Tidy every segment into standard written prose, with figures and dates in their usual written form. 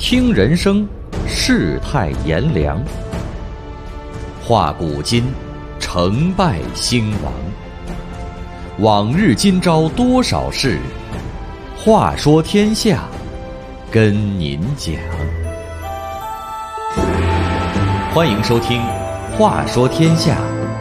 听人生，世态炎凉；话古今，成败兴亡。往日今朝多少事，话说天下，跟您讲。欢迎收听《话说天下》。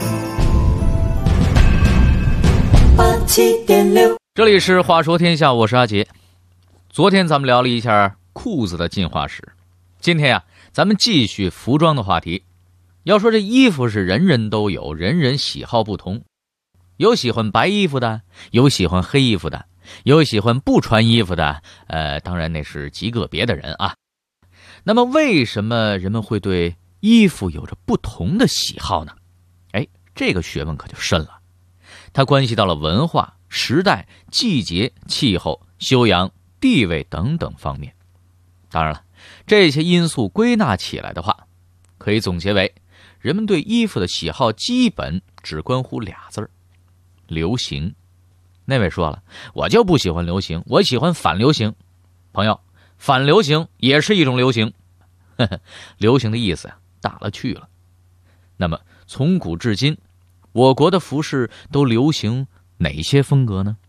这里是话说天下，我是阿杰。昨天咱们聊了一下裤子的进化史，今天啊，咱们继续服装的话题。要说这衣服是人人都有，人人喜好不同，有喜欢白衣服的，有喜欢黑衣服的，有喜欢不穿衣服的，当然那是极个别的人啊。那么为什么人们会对衣服有着不同的喜好呢？这个学问可就深了，它关系到了文化、时代、季节、气候、修养、地位等等方面。当然了，这些因素归纳起来的话，可以总结为人们对衣服的喜好基本只关乎俩字儿：流行。那位说了，我就不喜欢流行，我喜欢反流行。朋友，反流行也是一种流行。流行的意思啊，大了去了。那么从古至今，我国的服饰都流行哪些风格呢？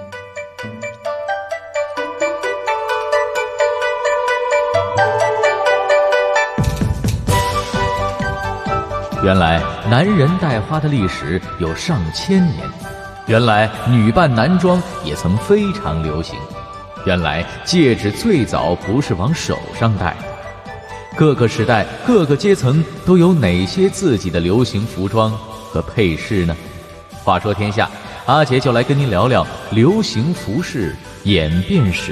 原来男人戴花的历史有上千年，原来女扮男装也曾非常流行，原来戒指最早不是往手上戴的。各个时代各个阶层都有哪些自己的流行服装和配饰呢？话说天下，阿杰就来跟您聊聊流行服饰演变史。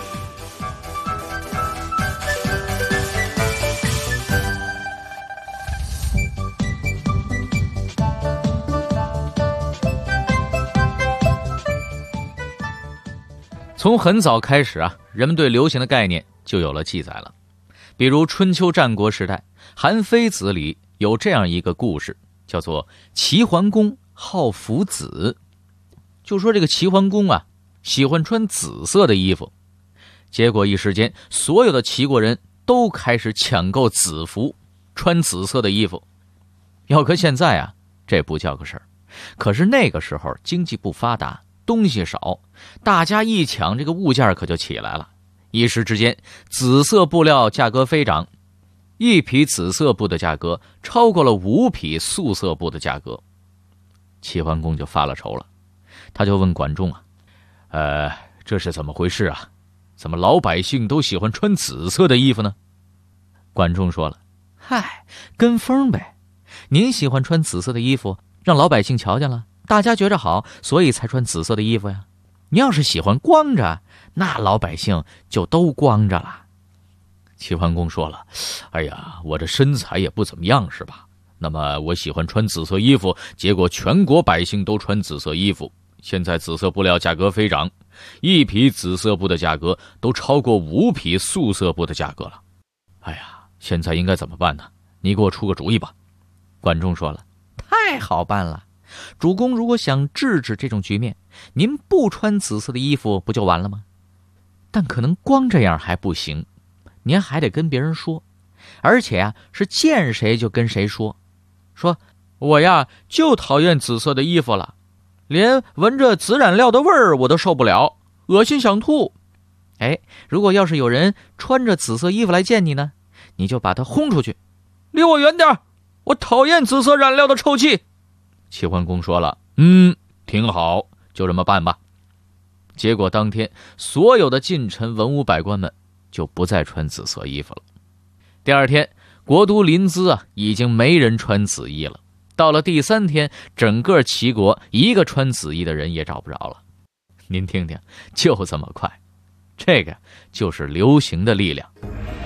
从很早开始啊，人们对流行的概念就有了记载了。比如春秋战国时代，韩非子里有这样一个故事，叫做齐桓公好服紫。就说这个齐桓公啊，喜欢穿紫色的衣服，结果一时间所有的齐国人都开始抢购紫服，穿紫色的衣服。要搁现在啊，这不叫个事儿。可是那个时候经济不发达，东西少，大家一抢，这个物价可就起来了。一时之间，紫色布料价格飞涨，一匹紫色布的价格超过了5匹素色布的价格。齐桓公就发了愁了，他就问管仲啊，这是怎么回事啊？怎么老百姓都喜欢穿紫色的衣服呢？管仲说了，嗨，跟风呗。您喜欢穿紫色的衣服，让老百姓瞧见了，大家觉着好，所以才穿紫色的衣服呀。你要是喜欢光着，那老百姓就都光着了。齐桓公说了，哎呀，我这身材也不怎么样是吧？那么我喜欢穿紫色衣服，结果全国百姓都穿紫色衣服，现在紫色布料价格飞涨，一匹紫色布的价格都超过5匹素色布的价格了。哎呀，现在应该怎么办呢？你给我出个主意吧。管仲说了，太好办了，主公如果想制止这种局面，您不穿紫色的衣服不就完了吗？但可能光这样还不行，您还得跟别人说，而且啊，是见谁就跟谁说我呀就讨厌紫色的衣服了，连闻着紫染料的味儿我都受不了，恶心想吐。如果要是有人穿着紫色衣服来见你呢，你就把他轰出去，离我远点，我讨厌紫色染料的臭气。齐桓公说了，挺好，就这么办吧。结果当天所有的近臣文武百官们就不再穿紫色衣服了。第二天，国都临淄已经没人穿紫衣了。到了第3天，整个齐国一个穿紫衣的人也找不着了。您听听，就这么快，这个就是流行的力量。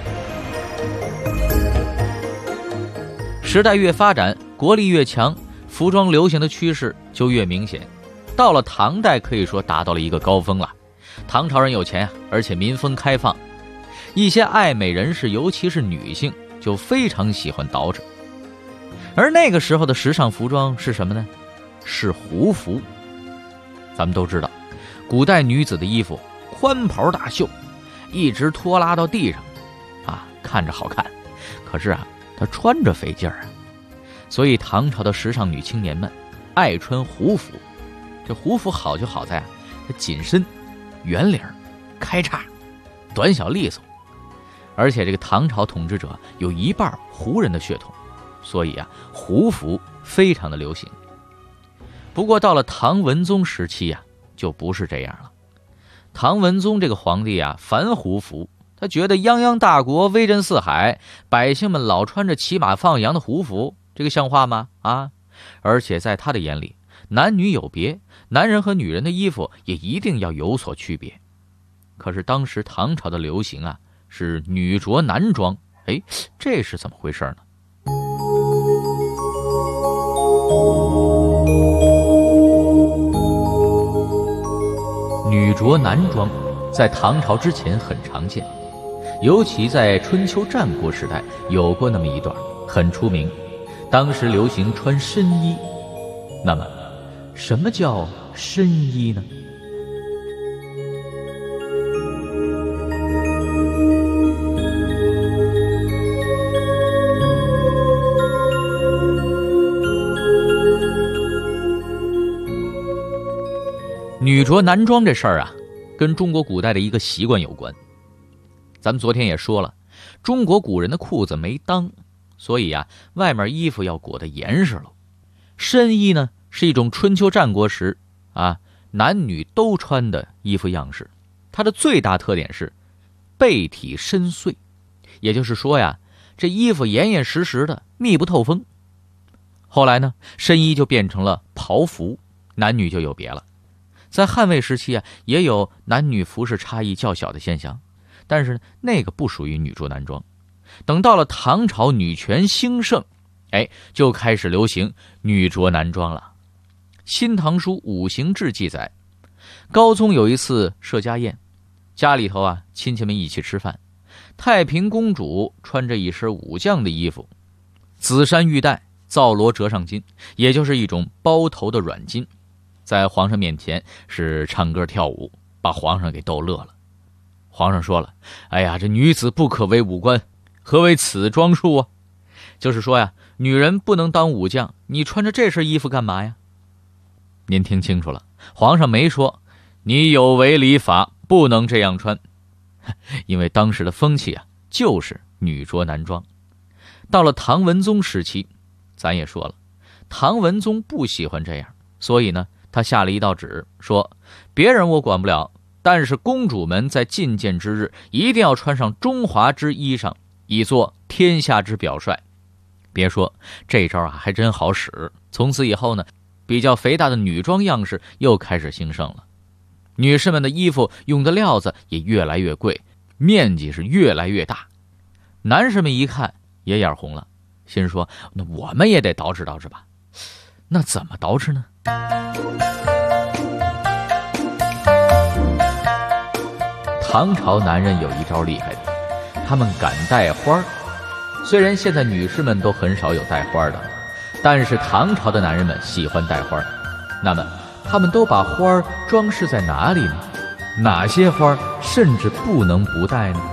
时代越发展，国力越强，服装流行的趋势就越明显。到了唐代，可以说达到了一个高峰了。唐朝人有钱而且民风开放，一些爱美人士，尤其是女性，就非常喜欢捯饬。而那个时候的时尚服装是什么呢？是胡服。咱们都知道，古代女子的衣服宽袍大袖，一直拖拉到地上， 看着好看，可是啊，它穿着费劲儿啊。所以唐朝的时尚女青年们爱穿胡服。这胡服好就好在啊，这紧身、圆领、开叉、短小利索。而且这个唐朝统治者有一半胡人的血统，所以啊，胡服非常的流行。不过到了唐文宗时期啊，就不是这样了。唐文宗这个皇帝啊，反胡服，他觉得泱泱大国威震四海，百姓们老穿着骑马放羊的胡服，这个像话吗？啊！而且在他的眼里，男女有别，男人和女人的衣服也一定要有所区别。可是当时唐朝的流行啊，是女着男装，这是怎么回事呢？女着男装在唐朝之前很常见，尤其在春秋战国时代有过那么一段很出名。当时流行穿深衣。那么什么叫深衣呢？女着男装这事儿啊，跟中国古代的一个习惯有关。咱们昨天也说了，中国古人的裤子没裆，所以啊，外面衣服要裹得严实了。深衣呢，是一种春秋战国时男女都穿的衣服样式。它的最大特点是背体深邃，也就是说呀，这衣服严严实实的，密不透风。后来呢，深衣就变成了袍服，男女就有别了。在汉魏时期啊，也有男女服饰差异较小的现象，但是那个不属于女着男装。等到了唐朝女权兴盛，就开始流行女着男装了。《新唐书·五行志》记载，高宗有一次设家宴，家里头啊亲戚们一起吃饭，太平公主穿着一身武将的衣服，紫衫玉带，皂罗折上巾，也就是一种包头的软巾，在皇上面前是唱歌跳舞，把皇上给逗乐了。皇上说了，这女子不可为武官，何为此装束啊？就是说呀，女人不能当武将，你穿着这身衣服干嘛呀？您听清楚了，皇上没说你有违礼法，不能这样穿，因为当时的风气啊，就是女着男装。到了唐文宗时期，咱也说了，唐文宗不喜欢这样，所以呢，他下了一道旨，说别人我管不了，但是公主们在觐见之日一定要穿上中华之衣裳，以作天下之表率。别说这招啊，还真好使。从此以后呢，比较肥大的女装样式又开始兴盛了。女士们的衣服用的料子也越来越贵，面积是越来越大。男士们一看也眼红了，心说那我们也得捯饬捯饬吧。那怎么捯饬呢？唐朝男人有一招厉害的，他们敢戴花。虽然现在女士们都很少有戴花的，但是唐朝的男人们喜欢戴花。那么他们都把花装饰在哪里呢？哪些花甚至不能不戴呢？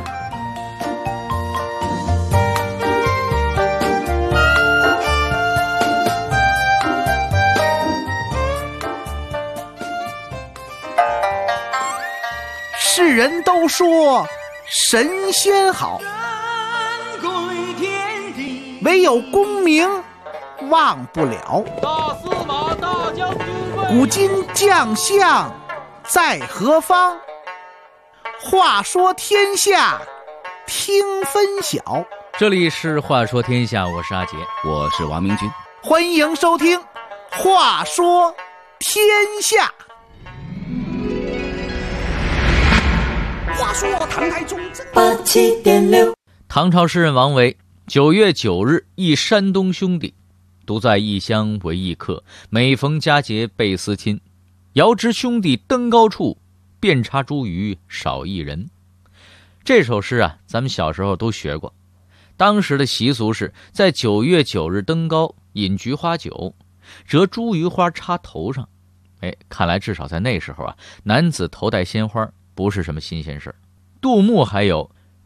世人都说神仙好，唯有功名忘不了。 大司马大将军贵， 古今将相在何方？话说天下听分晓。 这里是话说天下，我是阿杰， 我是王明君， 欢迎收听话说天下。话说唐太宗 87.6， 唐朝诗人王维9月9日忆山东兄弟，独在异乡为异客，每逢佳节倍思亲。遥知兄弟登高处，遍插茱萸少一人。这首诗啊，咱们小时候都学过。当时的习俗是在9月9日登高，饮菊花酒，折茱萸花插头上。看来至少在那时候啊，男子头戴鲜花不是什么新鲜事。杜牧还有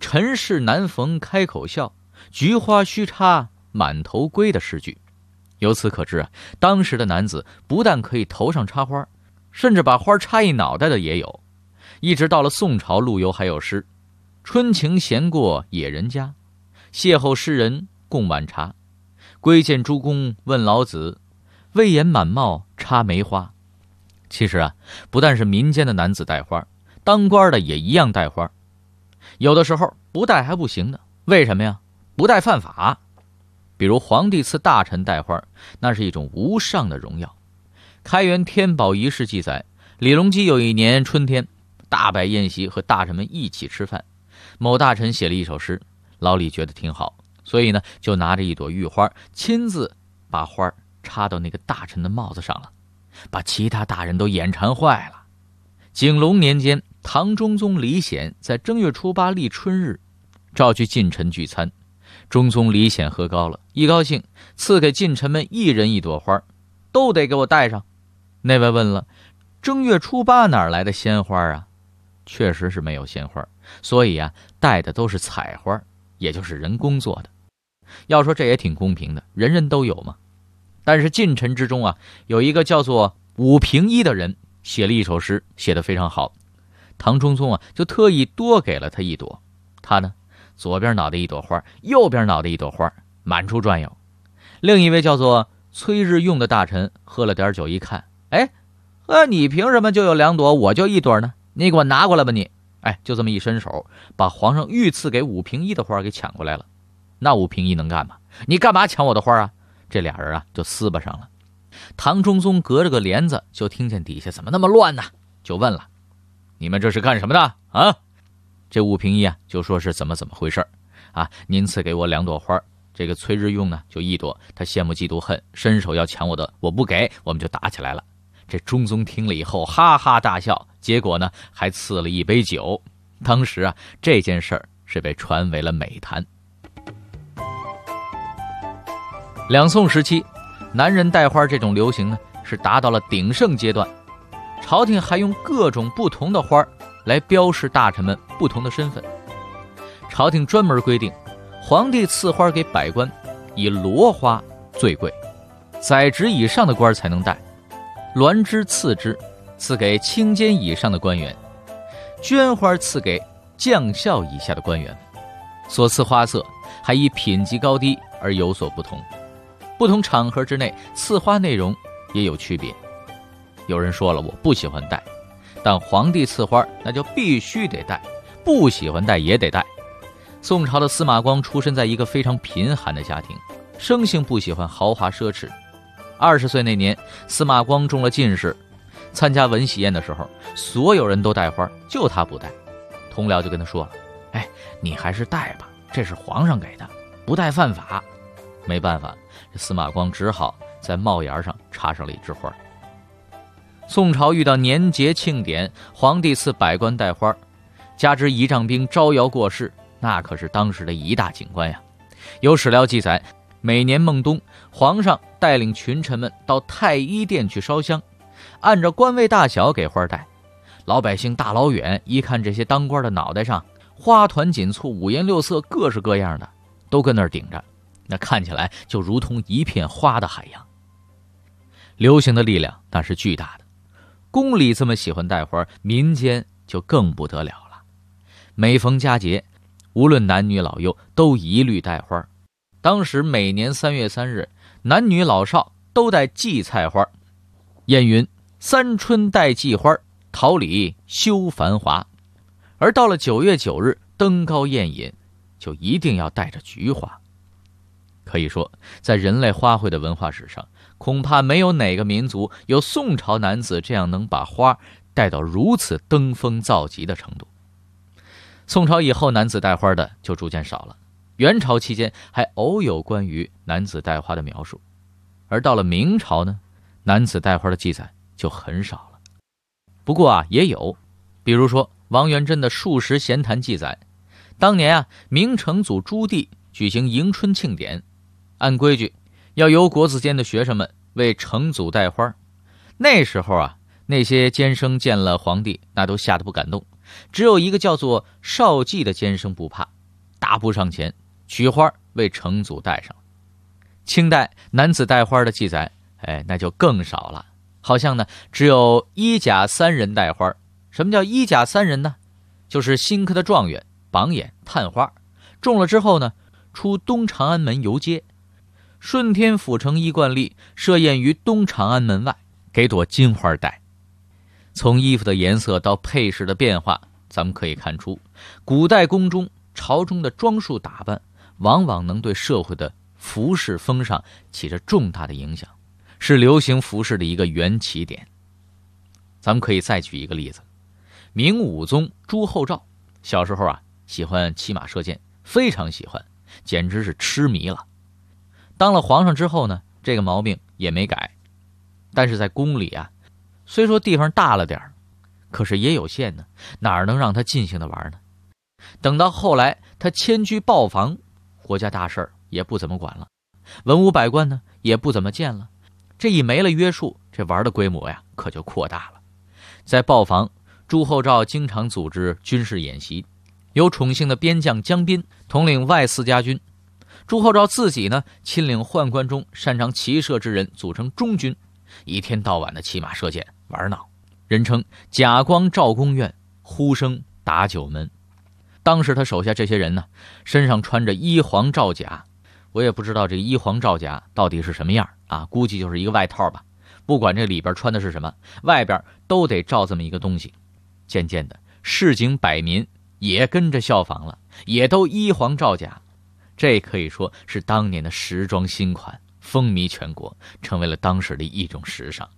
尘世难逢开口笑，菊花须插满头归的诗句。由此可知啊，当时的男子不但可以头上插花，甚至把花插一脑袋的也有。一直到了宋朝，陆游还有诗：春情闲过野人家，邂逅诗人共晚茶。归见诸公问老子，魏延满帽插梅花。其实啊，不但是民间的男子戴花，当官的也一样戴花。有的时候不戴还不行的，为什么呀？不戴犯法。比如皇帝赐大臣戴花，那是一种无上的荣耀。开元天宝遗事记载，李隆基有一年春天，大摆宴席，和大臣们一起吃饭。某大臣写了一首诗，老李觉得挺好，所以呢，就拿着一朵玉花，亲自把花插到那个大臣的帽子上了，把其他大人都眼馋坏了。景隆年间，唐中宗李显在正月初8立春日，召去近臣聚餐。中宗李显喝高了，一高兴赐给近臣们一人一朵花，都得给我带上。那位问了，正月初8哪来的鲜花啊？确实是没有鲜花，所以啊，带的都是彩花，也就是人工做的。要说这也挺公平的，人人都有嘛。但是近臣之中啊，有一个叫做武平一的人，写了一首诗，写得非常好。唐中宗啊，就特意多给了他一朵。他呢，左边脑袋一朵花，右边脑袋一朵花，满处转悠。另一位叫做崔日用的大臣喝了点酒，一看，你凭什么就有2朵，我就1朵呢？你给我拿过来吧你！就这么一伸手，把皇上御赐给武平一的花给抢过来了。那武平一能干嘛？你干嘛抢我的花啊？这俩人啊就撕巴上了。唐中宗隔着个帘子就听见底下怎么那么乱呢，就问了：你们这是干什么的啊？这武平一啊就说是怎么回事啊？您赐给我2朵花，这个崔日用呢就1朵，他羡慕嫉妒恨，伸手要抢我的，我不给，我们就打起来了。这中宗听了以后哈哈大笑，结果呢还赐了1杯酒。当时啊，这件事儿是被传为了美谈。两宋时期，男人戴花这种流行呢是达到了鼎盛阶段，朝廷还用各种不同的花来标示大臣们不同的身份。朝廷专门规定，皇帝赐花给百官，以罗花最贵，宰执以上的官才能戴，鸾枝次之，赐给清监以上的官员；绢花赐给将校以下的官员。所赐花色还以品级高低而有所不同，不同场合之内赐花内容也有区别。有人说了，我不喜欢戴，但皇帝赐花那就必须得戴，不喜欢戴也得戴。宋朝的司马光出身在一个非常贫寒的家庭，生性不喜欢豪华奢侈。20岁那年，司马光中了进士，参加文喜宴的时候，所有人都戴花，就他不戴。同僚就跟他说了，你还是戴吧，这是皇上给的，不戴犯法。没办法，这司马光只好在帽檐上插上了一枝花。宋朝遇到年节庆典，皇帝赐百官戴花，加之仪仗兵招摇过市，那可是当时的一大景观呀。有史料记载，每年孟冬，皇上带领群臣们到太医殿去烧香，按照官位大小给花戴。老百姓大老远一看这些当官的脑袋上花团锦簇，五颜六色，各式各样的，都跟那儿顶着，那看起来就如同一片花的海洋。流行的力量那是巨大的，宫里这么喜欢戴花，民间就更不得了了。每逢佳节，无论男女老幼都一律戴花。当时每年3月3日，男女老少都戴荠菜花。谚云：三春戴荠花，桃李休繁华。而到了9月9日登高宴饮，就一定要带着菊花。可以说，在人类花卉的文化史上，恐怕没有哪个民族有宋朝男子这样能把花带到如此登峰造极的程度。宋朝以后，男子戴花的就逐渐少了。元朝期间还偶有关于男子戴花的描述，而到了明朝呢，男子戴花的记载就很少了。不过也有，比如说王元贞的《数十闲谈》记载，当年明成祖朱棣举行迎春庆典，按规矩要由国子监的学生们为成祖戴花。那时候那些监生见了皇帝，那都吓得不敢动， 只有一个叫做少季的监生不怕，大步上前取花为成祖戴上。清代男子戴花的记载，那就更少了，好像呢只有一甲三人戴花。什么叫一甲三人呢？就是新科的状元、榜眼、探花，中了之后呢，出东长安门游街，顺天府城衣冠吏设宴于东长安门外，给朵金花戴。从衣服的颜色到配饰的变化，咱们可以看出，古代宫中朝中的装束打扮往往能对社会的服饰风尚起着重大的影响，是流行服饰的一个缘起点。咱们可以再举一个例子，明武宗朱厚照小时候啊喜欢骑马射箭，非常喜欢，简直是痴迷了。当了皇上之后呢，这个毛病也没改，但是在宫里啊，虽说地方大了点，可是也有限呢，哪能让他尽情的玩呢？等到后来他迁居豹房，国家大事也不怎么管了，文武百官呢也不怎么见了，这一没了约束，这玩的规模呀可就扩大了。在豹房，朱厚照经常组织军事演习，有宠幸的边将江彬统领外4家军，朱厚照自己呢亲领宦官中擅长骑射之人组成中军，一天到晚的骑马射箭玩闹，人称甲光赵公院，呼声打九门。当时他手下这些人呢，身上穿着衣黄罩甲，我也不知道这衣黄罩甲到底是什么样啊，估计就是一个外套吧，不管这里边穿的是什么，外边都得罩这么一个东西。渐渐的，市井百民也跟着效仿了，也都衣黄罩甲，这可以说是当年的时装新款，风靡全国，成为了当时的一种时尚。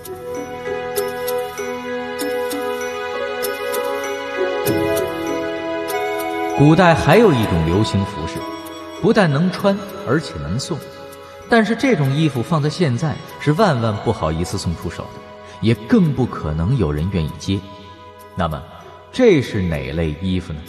古代还有一种流行服饰，不但能穿，而且能送，但是这种衣服放在现在是万万不好意思送出手的，也更不可能有人愿意接。那么这是哪类衣服呢？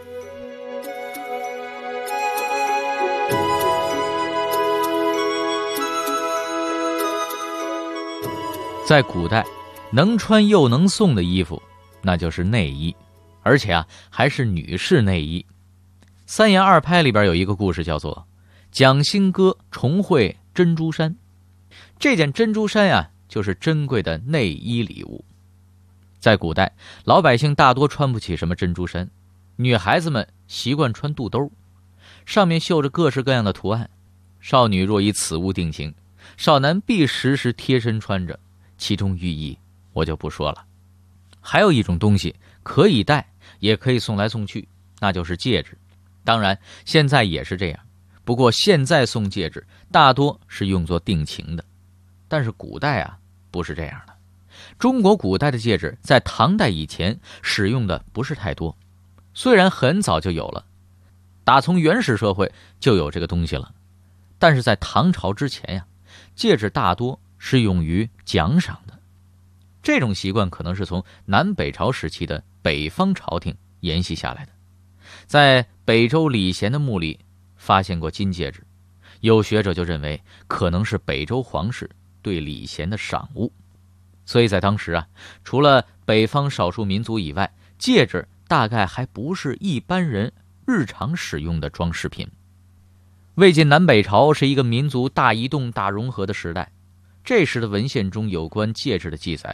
在古代，能穿又能送的衣服，那就是内衣，而且啊，还是女士内衣。三言二拍里边有一个故事，叫做蒋新歌重会珍珠衫。这件珍珠衫呀，就是珍贵的内衣礼物。在古代，老百姓大多穿不起什么珍珠衫，女孩子们习惯穿肚兜，上面绣着各式各样的图案。少女若以此物定情，少男必时时贴身穿着，其中寓意我就不说了。还有一种东西可以戴，也可以送来送去，那就是戒指。当然现在也是这样，不过现在送戒指大多是用作定情的，但是古代啊不是这样的。中国古代的戒指在唐代以前使用的不是太多，虽然很早就有了，打从原始社会就有这个东西了，但是在唐朝之前呀，戒指大多是用于奖赏的。这种习惯可能是从南北朝时期的北方朝廷沿袭下来的。在北周李贤的墓里发现过金戒指，有学者就认为可能是北周皇室对李贤的赏物。所以在当时啊，除了北方少数民族以外，戒指大概还不是一般人日常使用的装饰品。魏晋南北朝是一个民族大移动大融合的时代，这时的文献中有关戒指的记载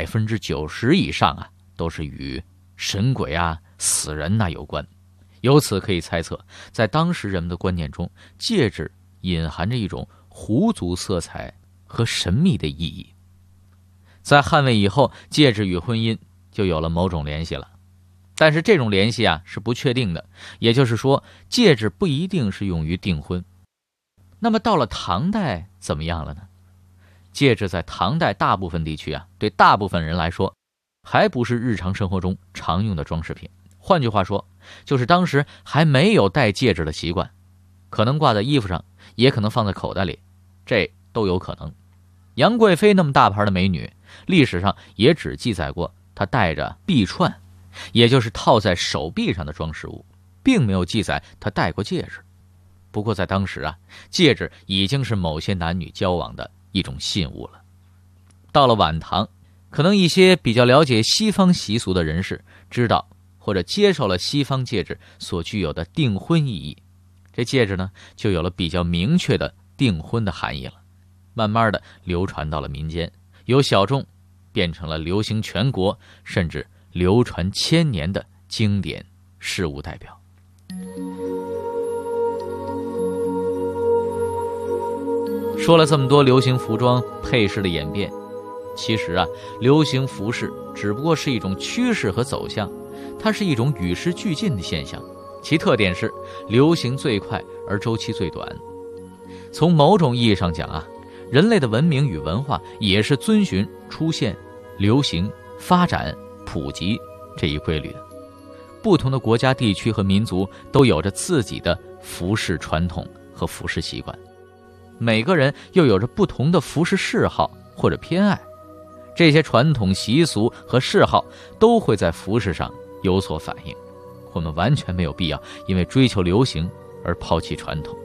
90%以上啊都是与神鬼啊死人啊有关。由此可以猜测，在当时人们的观念中，戒指隐含着一种狐族色彩和神秘的意义。在汉魏以后，戒指与婚姻就有了某种联系了，但是这种联系啊是不确定的，也就是说戒指不一定是用于订婚。那么到了唐代怎么样了呢？戒指在唐代大部分地区啊，对大部分人来说还不是日常生活中常用的装饰品。换句话说，就是当时还没有戴戒指的习惯，可能挂在衣服上，也可能放在口袋里，这都有可能。杨贵妃那么大牌的美女，历史上也只记载过她戴着臂串，也就是套在手臂上的装饰物，并没有记载她戴过戒指。不过在当时啊，戒指已经是某些男女交往的一种信物了。到了晚唐，可能一些比较了解西方习俗的人士知道或者接受了西方戒指所具有的订婚意义，这戒指呢就有了比较明确的订婚的含义了。慢慢的流传到了民间，由小众变成了流行全国甚至流传1000年的经典事物代表。说了这么多流行服装配饰的演变，其实啊，流行服饰只不过是一种趋势和走向，它是一种与时俱进的现象，其特点是流行最快而周期最短。从某种意义上讲啊，人类的文明与文化也是遵循出现、流行、发展、普及这一规律的。不同的国家、地区和民族都有着自己的服饰传统和服饰习惯，每个人又有着不同的服饰嗜好或者偏爱，这些传统习俗和嗜好都会在服饰上有所反映。我们完全没有必要因为追求流行而抛弃传统。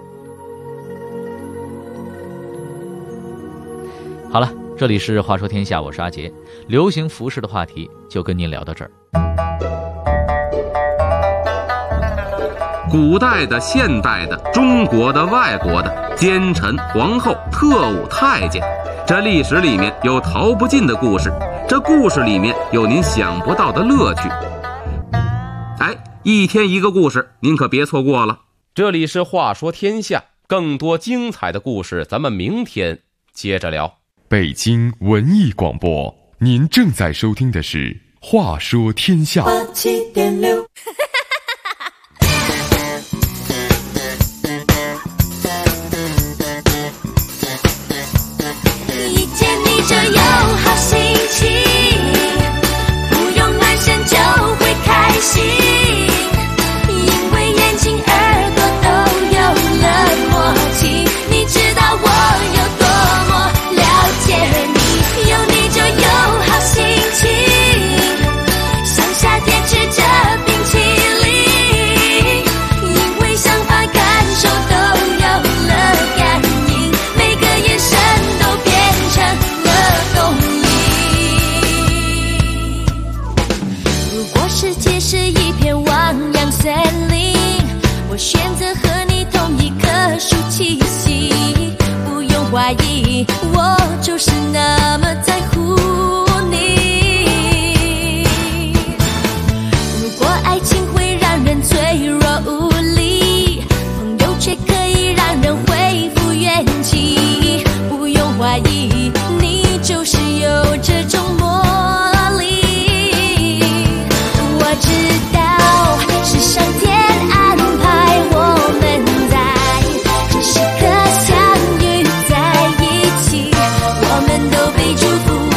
好了，这里是话说天下，我是阿杰。流行服饰的话题就跟您聊到这儿。 古代的、现代的、中国的、外国的，奸臣、皇后、特务、太监，这历史里面有逃不尽的故事，这故事里面有您想不到的乐趣。哎，一天一个故事，您可别错过了。 这里是话说天下，更多精彩的故事咱们明天接着聊。 北京文艺广播，您正在收听的是《话说天下》 87.6。一见你就有好心情，不用暖身就会开心，因为眼睛耳朵都有了默契。你知道我有多么了解你，有你就有好心情，像夏天吃着冰淇淋，因为想法感受都有了感应，每个眼神都变成了动力。如果世界是一片汪洋森林，我选择和你同一棵树栖息，不用怀疑，我就是那么在乎你。如果爱情会让人脆弱无力，朋友却可以让人恢复元气，不用怀疑，你就是有这种魔力。我知道是上天安排我们在这时刻相遇在一起，我们都被祝福。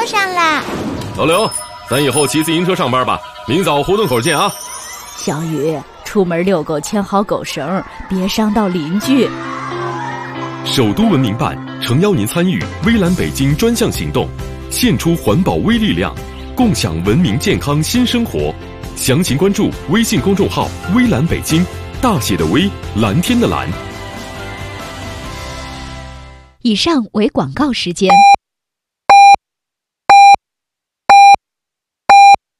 上啦。 老刘，咱以后骑自行车上班吧，明早胡同口见啊。 小雨，出门遛狗牵好狗绳，别伤到邻居。 首都文明办诚邀您参与微蓝北京专项行动，献出环保微力量，共享文明健康新生活。详情关注微信公众号“微蓝北京”，大写的微，蓝天的蓝。 以上为广告时间。